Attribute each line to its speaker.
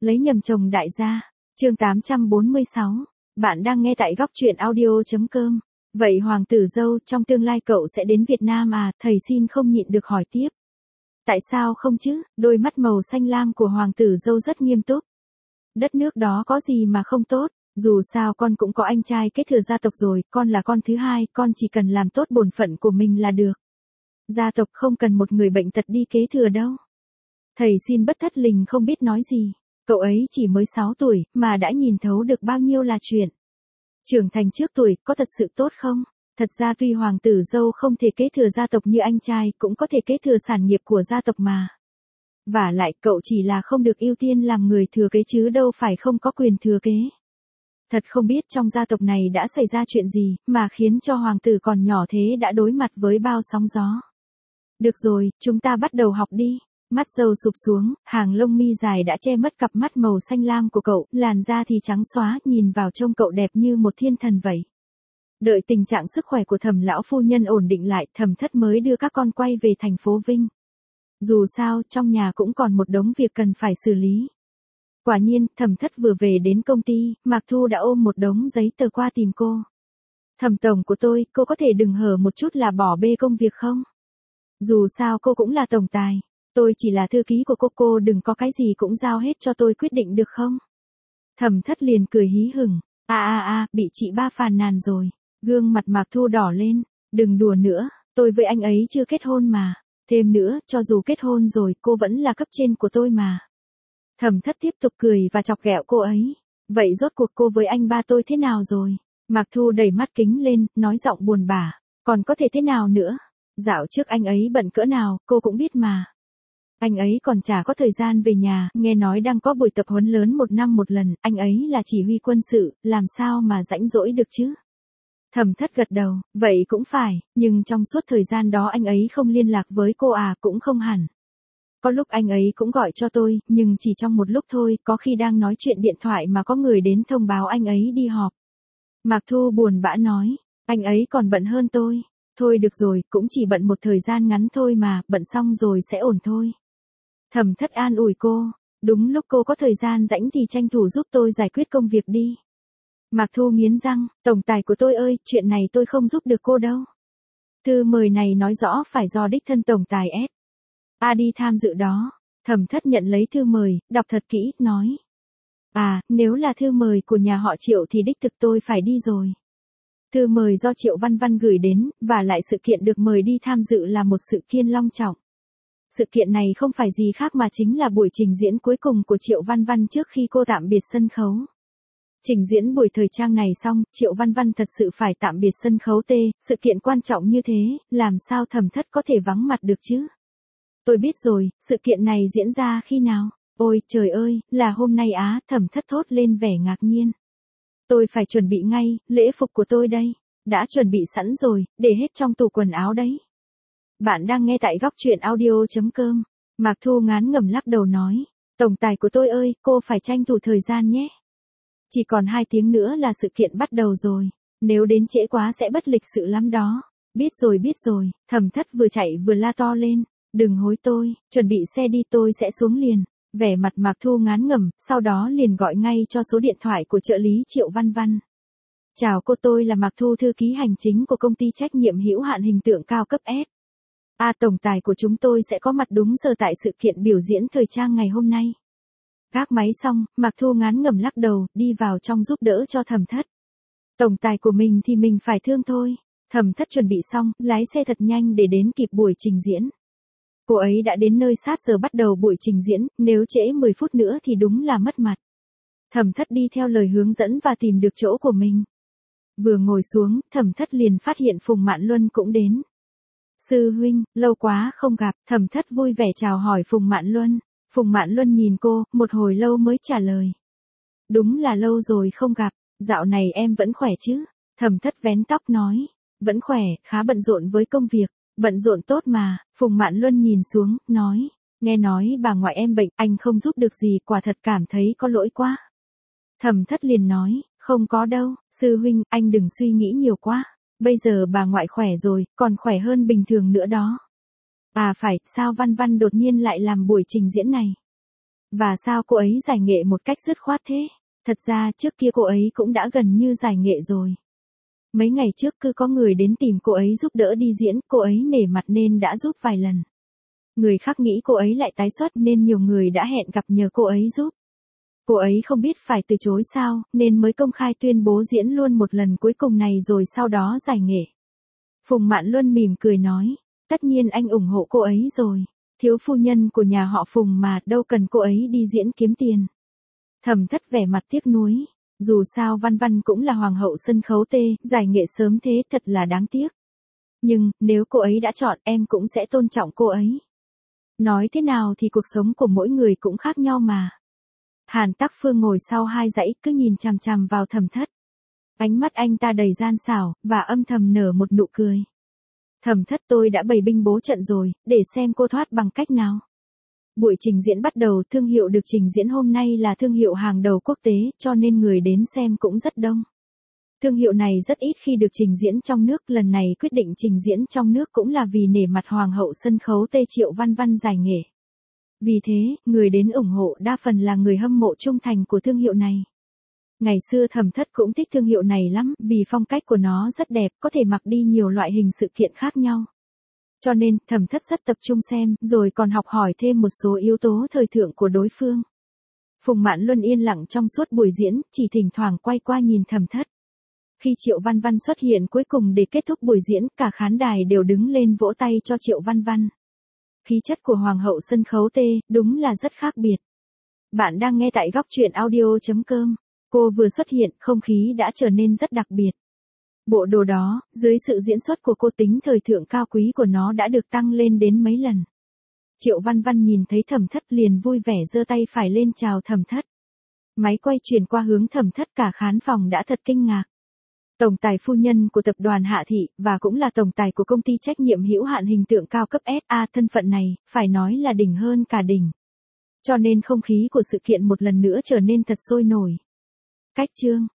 Speaker 1: Lấy nhầm chồng đại gia. Chương 846. Bạn đang nghe tại góc truyện audio.com. Vậy hoàng tử dâu, trong tương lai cậu sẽ đến Việt Nam à? Thầy xin không nhịn được hỏi tiếp. Tại sao không chứ? Đôi mắt màu xanh lam của hoàng tử dâu rất nghiêm túc. Đất nước đó có gì mà không tốt? Dù sao con cũng có anh trai kế thừa gia tộc rồi, con là con thứ hai, con chỉ cần làm tốt bổn phận của mình là được. Gia tộc không cần một người bệnh tật đi kế thừa đâu. Thầy xin bất thất lình không biết nói gì. Cậu ấy chỉ mới 6 tuổi, mà đã nhìn thấu được bao nhiêu là chuyện. Trưởng thành trước tuổi, có thật sự tốt không? Thật ra tuy hoàng tử dâu không thể kế thừa gia tộc như anh trai, cũng có thể kế thừa sản nghiệp của gia tộc mà. Vả lại, cậu chỉ là không được ưu tiên làm người thừa kế chứ đâu phải không có quyền thừa kế. Thật không biết trong gia tộc này đã xảy ra chuyện gì, mà khiến cho hoàng tử còn nhỏ thế đã đối mặt với bao sóng gió. Được rồi, chúng ta bắt đầu học đi. Mắt dâu sụp xuống, hàng lông mi dài đã che mất cặp mắt màu xanh lam của cậu, làn da thì trắng xóa, nhìn vào trông cậu đẹp như một thiên thần vậy. Đợi tình trạng sức khỏe của Thẩm lão phu nhân ổn định lại, Thẩm Thất mới đưa các con quay về thành phố Vinh. Dù sao, trong nhà cũng còn một đống việc cần phải xử lý. Quả nhiên, Thẩm Thất vừa về đến công ty, Mạc Thu đã ôm một đống giấy tờ qua tìm cô. Thẩm tổng của tôi, cô có thể đừng hở một chút là bỏ bê công việc không? Dù sao cô cũng là tổng tài. Tôi chỉ là thư ký của cô đừng có cái gì cũng giao hết cho tôi quyết định được không? Thẩm Thất liền cười hí hửng. Bị chị ba phàn nàn rồi. Gương mặt Mạc Thu đỏ lên. Đừng đùa nữa, tôi với anh ấy chưa kết hôn mà. Thêm nữa, cho dù kết hôn rồi, cô vẫn là cấp trên của tôi mà. Thẩm Thất tiếp tục cười và chọc ghẹo cô ấy. Vậy rốt cuộc cô với anh ba tôi thế nào rồi? Mạc Thu đẩy mắt kính lên, nói giọng buồn bã. Còn có thể thế nào nữa? Dạo trước anh ấy bận cỡ nào, cô cũng biết mà. Anh ấy còn chả có thời gian về nhà, nghe nói đang có buổi tập huấn lớn 1 năm 1 lần, anh ấy là chỉ huy quân sự, làm sao mà rảnh rỗi được chứ? Thẩm Thất gật đầu, vậy cũng phải, nhưng trong suốt thời gian đó anh ấy không liên lạc với cô à, cũng không hẳn. Có lúc anh ấy cũng gọi cho tôi, nhưng chỉ trong một lúc thôi, có khi đang nói chuyện điện thoại mà có người đến thông báo anh ấy đi họp. Mạc Thu buồn bã nói, anh ấy còn bận hơn tôi. Thôi được rồi, cũng chỉ bận một thời gian ngắn thôi mà, bận xong rồi sẽ ổn thôi. Thẩm Thất an ủi cô, đúng lúc cô có thời gian rảnh thì tranh thủ giúp tôi giải quyết công việc đi. Mạc Thu nghiến răng, tổng tài của tôi ơi, chuyện này tôi không giúp được cô đâu. Thư mời này nói rõ phải do đích thân tổng tài đi tham dự đó. Thẩm Thất nhận lấy thư mời, đọc thật kỹ, nói. Nếu là thư mời của nhà họ Triệu thì đích thực tôi phải đi rồi. Thư mời do Triệu Văn Văn gửi đến, và lại sự kiện được mời đi tham dự là một sự kiện long trọng. Sự kiện này không phải gì khác mà chính là buổi trình diễn cuối cùng của Triệu Văn Văn trước khi cô tạm biệt sân khấu. Trình diễn buổi thời trang này xong, Triệu Văn Văn thật sự phải tạm biệt sân khấu sự kiện quan trọng như thế, làm sao Thẩm Thất có thể vắng mặt được chứ? Tôi biết rồi, sự kiện này diễn ra khi nào? Ôi trời ơi, là hôm nay á, Thẩm Thất thốt lên vẻ ngạc nhiên. Tôi phải chuẩn bị ngay, lễ phục của tôi đây. Đã chuẩn bị sẵn rồi, để hết trong tủ quần áo đấy. Bạn đang nghe tại góc truyện audio.com. Mạc Thu ngán ngẩm lắc đầu nói. Tổng tài của tôi ơi, cô phải tranh thủ thời gian nhé. Chỉ còn 2 tiếng nữa là sự kiện bắt đầu rồi. Nếu đến trễ quá sẽ bất lịch sự lắm đó. Biết rồi, Thẩm Thất vừa chạy vừa la to lên. Đừng hối tôi, chuẩn bị xe đi tôi sẽ xuống liền. Vẻ mặt Mạc Thu ngán ngẩm, sau đó liền gọi ngay cho số điện thoại của trợ lý Triệu Văn Văn. Chào cô, tôi là Mạc Thu, thư ký hành chính của công ty trách nhiệm hữu hạn hình tượng cao cấp S. Tổng tài của chúng tôi sẽ có mặt đúng giờ tại sự kiện biểu diễn thời trang ngày hôm nay. Gác máy xong, Mạc Thu ngán ngẩm lắc đầu, đi vào trong giúp đỡ cho Thẩm Thất. Tổng tài của mình thì mình phải thương thôi. Thẩm Thất chuẩn bị xong, lái xe thật nhanh để đến kịp buổi trình diễn. Cô ấy đã đến nơi sát giờ bắt đầu buổi trình diễn, nếu trễ 10 phút nữa thì đúng là mất mặt. Thẩm Thất đi theo lời hướng dẫn và tìm được chỗ của mình. Vừa ngồi xuống, Thẩm Thất liền phát hiện Phùng Mạn Luân cũng đến. Sư huynh, lâu quá không gặp, Thẩm Thất vui vẻ chào hỏi Phùng Mạn Luân. Phùng Mạn Luân nhìn cô, một hồi lâu mới trả lời. Đúng là lâu rồi không gặp, dạo này em vẫn khỏe chứ? Thẩm Thất vén tóc nói. Vẫn khỏe, khá bận rộn với công việc. Bận rộn tốt mà, Phùng Mạn Luân nhìn xuống, nói. Nghe nói bà ngoại em bệnh, anh không giúp được gì, quả thật cảm thấy có lỗi quá. Thẩm Thất liền nói, không có đâu, sư huynh, anh đừng suy nghĩ nhiều quá. Bây giờ bà ngoại khỏe rồi, còn khỏe hơn bình thường nữa đó. Phải, sao Văn Văn đột nhiên lại làm buổi trình diễn này? Và sao cô ấy giải nghệ một cách dứt khoát thế? Thật ra trước kia cô ấy cũng đã gần như giải nghệ rồi. Mấy ngày trước cứ có người đến tìm cô ấy giúp đỡ đi diễn, cô ấy nể mặt nên đã giúp vài lần. Người khác nghĩ cô ấy lại tái xuất nên nhiều người đã hẹn gặp nhờ cô ấy giúp. Cô ấy không biết phải từ chối sao, nên mới công khai tuyên bố diễn luôn một lần cuối cùng này rồi sau đó giải nghệ. Phùng Mạn Luân mỉm cười nói, tất nhiên anh ủng hộ cô ấy rồi. Thiếu phu nhân của nhà họ Phùng mà, đâu cần cô ấy đi diễn kiếm tiền. Thẩm Thất vẻ mặt tiếc nuối. Dù sao Văn Văn cũng là hoàng hậu sân khấu tê, giải nghệ sớm thế thật là đáng tiếc. Nhưng, nếu cô ấy đã chọn em cũng sẽ tôn trọng cô ấy. Nói thế nào thì cuộc sống của mỗi người cũng khác nhau mà. Hàn Tắc Phương ngồi sau hai dãy cứ nhìn chằm chằm vào Thẩm Thất. Ánh mắt anh ta đầy gian xảo, và âm thầm nở một nụ cười. Thẩm Thất, tôi đã bày binh bố trận rồi, để xem cô thoát bằng cách nào. Buổi trình diễn bắt đầu, thương hiệu được trình diễn hôm nay là thương hiệu hàng đầu quốc tế, cho nên người đến xem cũng rất đông. Thương hiệu này rất ít khi được trình diễn trong nước, lần này quyết định trình diễn trong nước cũng là vì nể mặt hoàng hậu sân khấu tê Triệu Văn Văn giải nghệ. Vì thế, người đến ủng hộ đa phần là người hâm mộ trung thành của thương hiệu này. Ngày xưa Thẩm Thất cũng thích thương hiệu này lắm, vì phong cách của nó rất đẹp, có thể mặc đi nhiều loại hình sự kiện khác nhau. Cho nên, Thẩm Thất rất tập trung xem, rồi còn học hỏi thêm một số yếu tố thời thượng của đối phương. Phùng Mạn Luân yên lặng trong suốt buổi diễn, chỉ thỉnh thoảng quay qua nhìn Thẩm Thất. Khi Triệu Văn Văn xuất hiện cuối cùng để kết thúc buổi diễn, cả khán đài đều đứng lên vỗ tay cho Triệu Văn Văn. Khí chất của hoàng hậu sân khấu tê, đúng là rất khác biệt. Bạn đang nghe tại góc truyện audio.com. Cô vừa xuất hiện, không khí đã trở nên rất đặc biệt. Bộ đồ đó, dưới sự diễn xuất của cô, tính thời thượng cao quý của nó đã được tăng lên đến mấy lần. Triệu Văn Văn nhìn thấy Thẩm Thất liền vui vẻ giơ tay phải lên chào Thẩm Thất. Máy quay chuyển qua hướng Thẩm Thất, cả khán phòng đã thật kinh ngạc. Tổng tài phu nhân của tập đoàn Hạ Thị, và cũng là tổng tài của công ty trách nhiệm hữu hạn hình tượng cao cấp SA, thân phận này, phải nói là đỉnh hơn cả đỉnh. Cho nên không khí của sự kiện một lần nữa trở nên thật sôi nổi. Cách chương